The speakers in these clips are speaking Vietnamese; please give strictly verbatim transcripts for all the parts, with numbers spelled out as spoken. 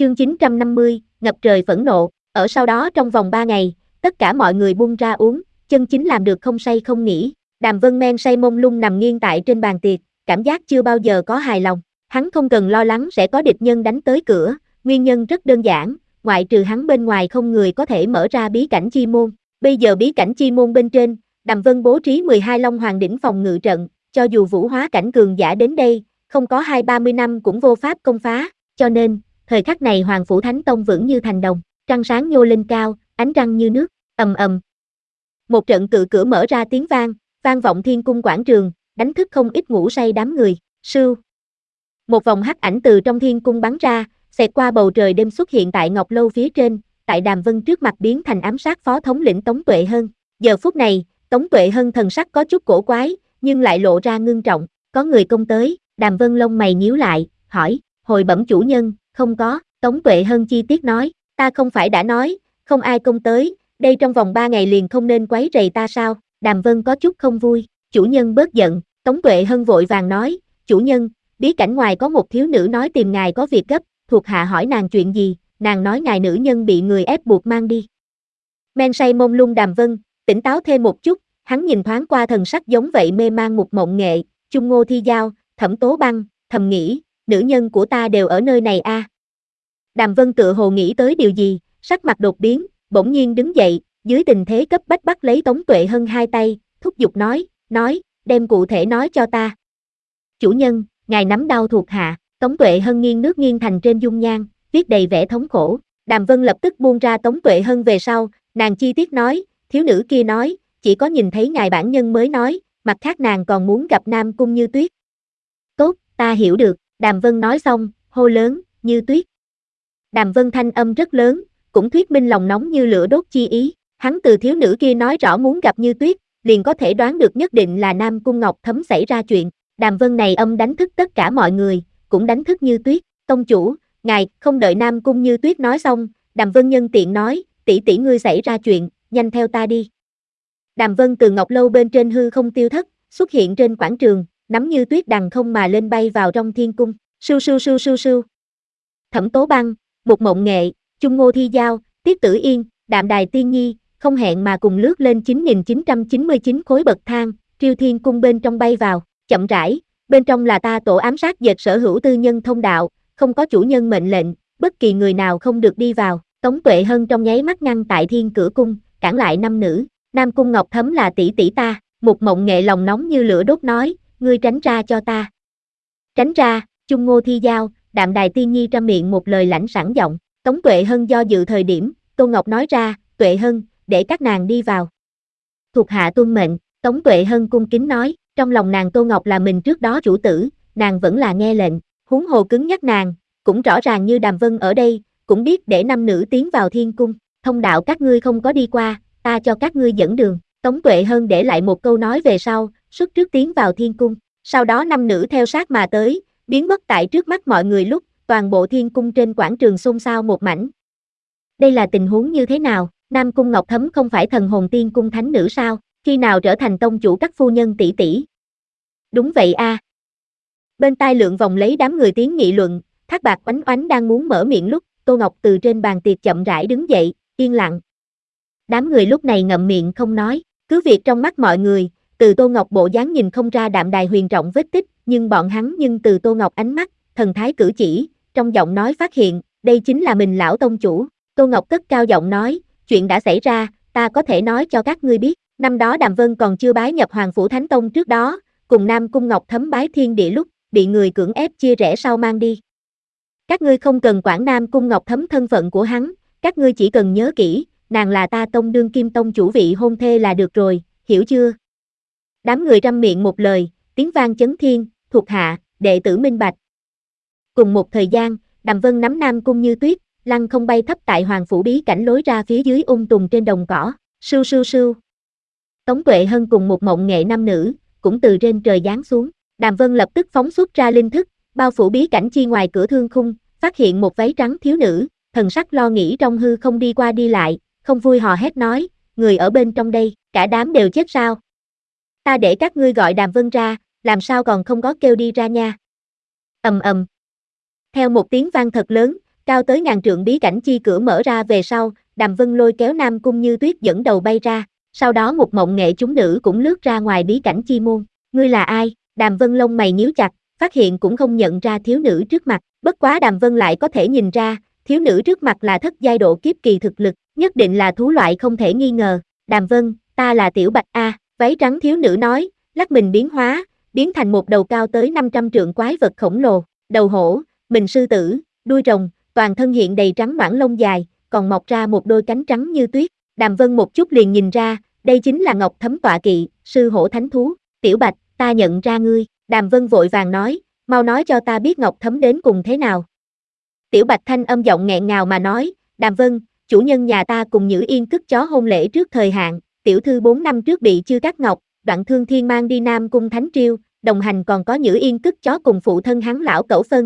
Chương chín trăm năm mươi, ngập trời phẫn nộ. Ở sau đó trong vòng ba ngày, tất cả mọi người buông ra uống, chân chính làm được không say không nghỉ. Đàm Vân men say mông lung nằm nghiêng tại trên bàn tiệc, cảm giác chưa bao giờ có hài lòng. Hắn không cần lo lắng sẽ có địch nhân đánh tới cửa, nguyên nhân rất đơn giản, ngoại trừ hắn bên ngoài không người có thể mở ra bí cảnh chi môn. Bây giờ bí cảnh chi môn bên trên, Đàm Vân bố trí mười hai Long Hoàng đỉnh phòng ngự trận, cho dù vũ hóa cảnh cường giả đến đây, không có hai ba mươi năm cũng vô pháp công phá, cho nên, thời khắc này Hoàng Phủ Thánh Tông vững như thành đồng, trăng sáng nhô lên cao, ánh trăng như nước, ầm ầm. Một trận cự cửa mở ra tiếng vang, vang vọng thiên cung quảng trường, đánh thức không ít ngủ say đám người, sưu. Một vòng hắc ảnh từ trong thiên cung bắn ra, xẹt qua bầu trời đêm xuất hiện tại Ngọc Lâu phía trên, tại Đàm Vân trước mặt biến thành ám sát phó thống lĩnh Tống Tuệ Hân. Giờ phút này, Tống Tuệ Hân thần sắc có chút cổ quái, nhưng lại lộ ra ngưng trọng, có người công tới, Đàm Vân lông mày nhíu lại, hỏi, hồi bẩm chủ nhân, không có, Tống Tuệ Hân chi tiết nói, ta không phải đã nói, không ai công tới, đây trong vòng ba ngày liền không nên quấy rầy ta sao, Đàm Vân có chút không vui, chủ nhân bớt giận, Tống Tuệ Hân vội vàng nói, chủ nhân, bí cảnh ngoài có một thiếu nữ nói tìm ngài có việc gấp, thuộc hạ hỏi nàng chuyện gì, nàng nói ngài nữ nhân bị người ép buộc mang đi. Men say mông lung Đàm Vân, tỉnh táo thêm một chút, hắn nhìn thoáng qua thần sắc giống vậy mê mang một mộng nghệ, Chung Ngô Thi Giao, Thẩm Tố Băng, thầm nghĩ, nữ nhân của ta đều ở nơi này a. À. Đàm Vân tự hồ nghĩ tới điều gì, sắc mặt đột biến, bỗng nhiên đứng dậy, dưới tình thế cấp bách bắt lấy Tống Tuệ Hân hai tay, thúc giục nói, nói, đem cụ thể nói cho ta. Chủ nhân, ngài nắm đau thuộc hạ, Tống Tuệ Hân nghiêng nước nghiêng thành trên dung nhan, viết đầy vẻ thống khổ. Đàm Vân lập tức buông ra Tống Tuệ Hân về sau, nàng chi tiết nói, thiếu nữ kia nói, chỉ có nhìn thấy ngài bản nhân mới nói, mặt khác nàng còn muốn gặp Nam Cung Như Tuyết. Tốt, ta hiểu được, Đàm Vân nói xong, hô lớn, Như Tuyết. Đàm Vân thanh âm rất lớn, cũng thuyết minh lòng nóng như lửa đốt chi ý, hắn từ thiếu nữ kia nói rõ muốn gặp Như Tuyết, liền có thể đoán được nhất định là Nam Cung Ngọc Thấm xảy ra chuyện. Đàm Vân này âm đánh thức tất cả mọi người, cũng đánh thức Như Tuyết, tông chủ, ngài, không đợi Nam Cung Như Tuyết nói xong, Đàm Vân nhân tiện nói, tỷ tỷ ngươi xảy ra chuyện, nhanh theo ta đi. Đàm Vân từ Ngọc Lâu bên trên hư không tiêu thất, xuất hiện trên quảng trường, nắm Như Tuyết đằng không mà lên bay vào trong thiên cung, sưu sưu sưu sưu sưu. Thẩm Tố Băng, Một Mộng Nghệ, Chung Ngô Thi Giao, Tiết Tử Yên, Đạm Đài Tiên Nhi, không hẹn mà cùng lướt lên chín nghìn chín trăm chín mươi chín khối bậc thang, Triêu Thiên Cung bên trong bay vào, chậm rãi, bên trong là ta tổ ám sát dệt sở hữu tư nhân thông đạo, không có chủ nhân mệnh lệnh, bất kỳ người nào không được đi vào. Tống Tuệ Hân trong nháy mắt ngăn tại thiên cửa cung, cản lại năm nữ, Nam Cung Ngọc Thấm là tỷ tỷ ta, Một Mộng Nghệ lòng nóng như lửa đốt nói, ngươi tránh ra cho ta. Tránh ra, Chung Ngô Thi Giao, Đạm Đài Tiên Nhi trăm miệng một lời lãnh sẵn giọng, Tống Tuệ Hân do dự thời điểm, Tô Ngọc nói ra, Tuệ Hân, để các nàng đi vào. Thuộc hạ tuân mệnh, Tống Tuệ Hân cung kính nói, trong lòng nàng Tô Ngọc là mình trước đó chủ tử, nàng vẫn là nghe lệnh, huống hồ cứng nhắc nàng, cũng rõ ràng như Đàm Vân ở đây, cũng biết để năm nữ tiến vào thiên cung, thông đạo các ngươi không có đi qua, ta cho các ngươi dẫn đường. Tống Tuệ Hân để lại một câu nói về sau, xuất trước tiến vào thiên cung, sau đó năm nữ theo sát mà tới, biến mất tại trước mắt mọi người lúc, toàn bộ thiên cung trên quảng trường xôn xao một mảnh. Đây là tình huống như thế nào, Nam Cung Ngọc Thấm không phải thần hồn tiên cung thánh nữ sao, khi nào trở thành tông chủ các phu nhân tỷ tỷ? Đúng vậy a. À. Bên tai lượng vòng lấy đám người tiếng nghị luận, Thác Bạc Oánh Oánh đang muốn mở miệng lúc, Tô Ngọc từ trên bàn tiệc chậm rãi đứng dậy, yên lặng. Đám người lúc này ngậm miệng không nói, cứ việc trong mắt mọi người, từ Tô Ngọc bộ dáng nhìn không ra Đạm Đài huyền trọng vết tích, nhưng bọn hắn nhưng từ Tô Ngọc ánh mắt, thần thái cử chỉ, trong giọng nói phát hiện, đây chính là mình lão tông chủ. Tô Ngọc cất cao giọng nói, chuyện đã xảy ra, ta có thể nói cho các ngươi biết, năm đó Đàm Vân còn chưa bái nhập Hoàng Phủ Thánh Tông trước đó, cùng Nam Cung Ngọc Thấm bái thiên địa lúc, bị người cưỡng ép chia rẽ sau mang đi. Các ngươi không cần quản Nam Cung Ngọc Thấm thân phận của hắn, các ngươi chỉ cần nhớ kỹ, nàng là ta tông đương kim tông chủ vị hôn thê là được rồi, hiểu chưa? Đám người răm miệng một lời, tiếng vang chấn thiên, thuộc hạ, đệ tử minh bạch. Cùng một thời gian, Đàm Vân nắm Nam Cung Như Tuyết, lăng không bay thấp tại Hoàng Phủ bí cảnh lối ra phía dưới ung tùng trên đồng cỏ, sưu sưu sưu. Tống Tuệ Hân cùng Một Mộng Nghệ nam nữ, cũng từ trên trời giáng xuống, Đàm Vân lập tức phóng xuất ra linh thức, bao phủ bí cảnh chi ngoài cửa thương khung, phát hiện một váy trắng thiếu nữ, thần sắc lo nghĩ trong hư không đi qua đi lại, không vui hò hét nói, người ở bên trong đây, cả đám đều chết sao? Ta để các ngươi gọi Đàm Vân ra, làm sao còn không có kêu đi ra nha? Ầm ầm. Theo một tiếng vang thật lớn, cao tới ngàn trượng bí cảnh chi cửa mở ra về sau, Đàm Vân lôi kéo Nam Cung Như Tuyết dẫn đầu bay ra, sau đó một mộng nghệ chúng nữ cũng lướt ra ngoài bí cảnh chi môn. Ngươi là ai? Đàm Vân lông mày nhíu chặt, phát hiện cũng không nhận ra thiếu nữ trước mặt, bất quá Đàm Vân lại có thể nhìn ra, thiếu nữ trước mặt là thất giai độ kiếp kỳ thực lực, nhất định là thú loại không thể nghi ngờ. Đàm Vân, ta là Tiểu Bạch A, váy trắng thiếu nữ nói, lắc mình biến hóa, biến thành một đầu cao tới năm trăm trượng quái vật khổng lồ, đầu hổ, mình sư tử, đuôi rồng, toàn thân hiện đầy trắng noãn lông dài, còn mọc ra một đôi cánh trắng như tuyết. Đàm Vân một chút liền nhìn ra, đây chính là Ngọc Thấm tọa kỵ, sư hổ thánh thú. Tiểu Bạch, ta nhận ra ngươi. Đàm Vân vội vàng nói, mau nói cho ta biết Ngọc Thấm đến cùng thế nào. Tiểu Bạch thanh âm giọng nghẹn ngào mà nói, Đàm Vân, chủ nhân nhà ta cùng Nhữ Yên cất chó hôn lễ trước thời hạn, tiểu thư bốn năm trước bị Chư Cát Ngọc, Đoạn Thương Thiên mang đi Nam Cung Thánh Triêu, đồng hành còn có Nhữ Yên cất chó cùng phụ thân hắn lão cẩu phân.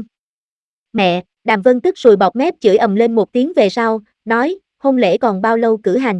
Mẹ, Đàm Vân tức sùi bọt mép chửi ầm lên một tiếng về sau, nói, hôn lễ còn bao lâu cử hành?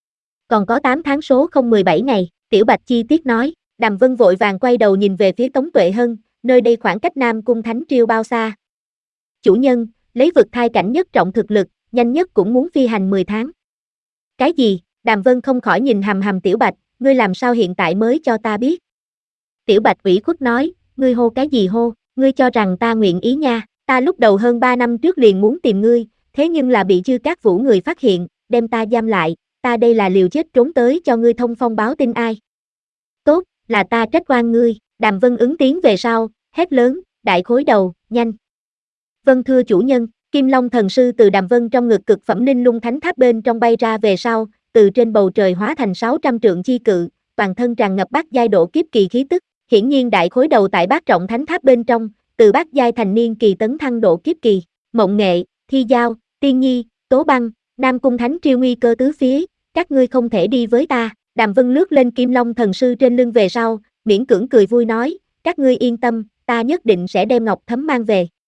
Còn có tám tháng số không mười bảy ngày, Tiểu Bạch chi tiết nói. Đàm Vân vội vàng quay đầu nhìn về phía Tống Tuệ Hân, nơi đây khoảng cách Nam Cung Thánh Triêu bao xa? Chủ nhân, lấy vực thai cảnh nhất trọng thực lực, nhanh nhất cũng muốn phi hành mười tháng. Cái gì? Đàm Vân không khỏi nhìn hằm hằm Tiểu Bạch, ngươi làm sao hiện tại mới cho ta biết? Tiểu Bạch ủy khuất nói, ngươi hô cái gì hô, ngươi cho rằng ta nguyện ý nha, ta lúc đầu hơn ba năm trước liền muốn tìm ngươi, thế nhưng là bị Chư Cát Vũ người phát hiện, đem ta giam lại, ta đây là liều chết trốn tới cho ngươi thông phong báo tin ai. Tốt, là ta trách oan ngươi. Đàm Vân ứng tiếng về sau, hét lớn, đại khối đầu, nhanh. Vâng thưa chủ nhân. Kim Long thần sư từ Đàm Vân trong ngực cực phẩm Ninh Lung Thánh Tháp bên trong bay ra về sau, từ trên bầu trời hóa thành sáu trăm trượng chi cự, toàn thân tràn ngập bát giai độ kiếp kỳ khí tức, hiển nhiên đại khối đầu tại bát trọng thánh tháp bên trong, từ bát giai thành niên kỳ tấn thăng độ kiếp kỳ. Mộng Nghệ, Thi Giao, Tiên Nhi, Tố Băng, Nam Cung Thánh Triêu nguy cơ tứ phía, các ngươi không thể đi với ta. Đàm Vân lướt lên Kim Long thần sư trên lưng về sau, miễn cưỡng cười vui nói, các ngươi yên tâm, ta nhất định sẽ đem Ngọc Thấm mang về.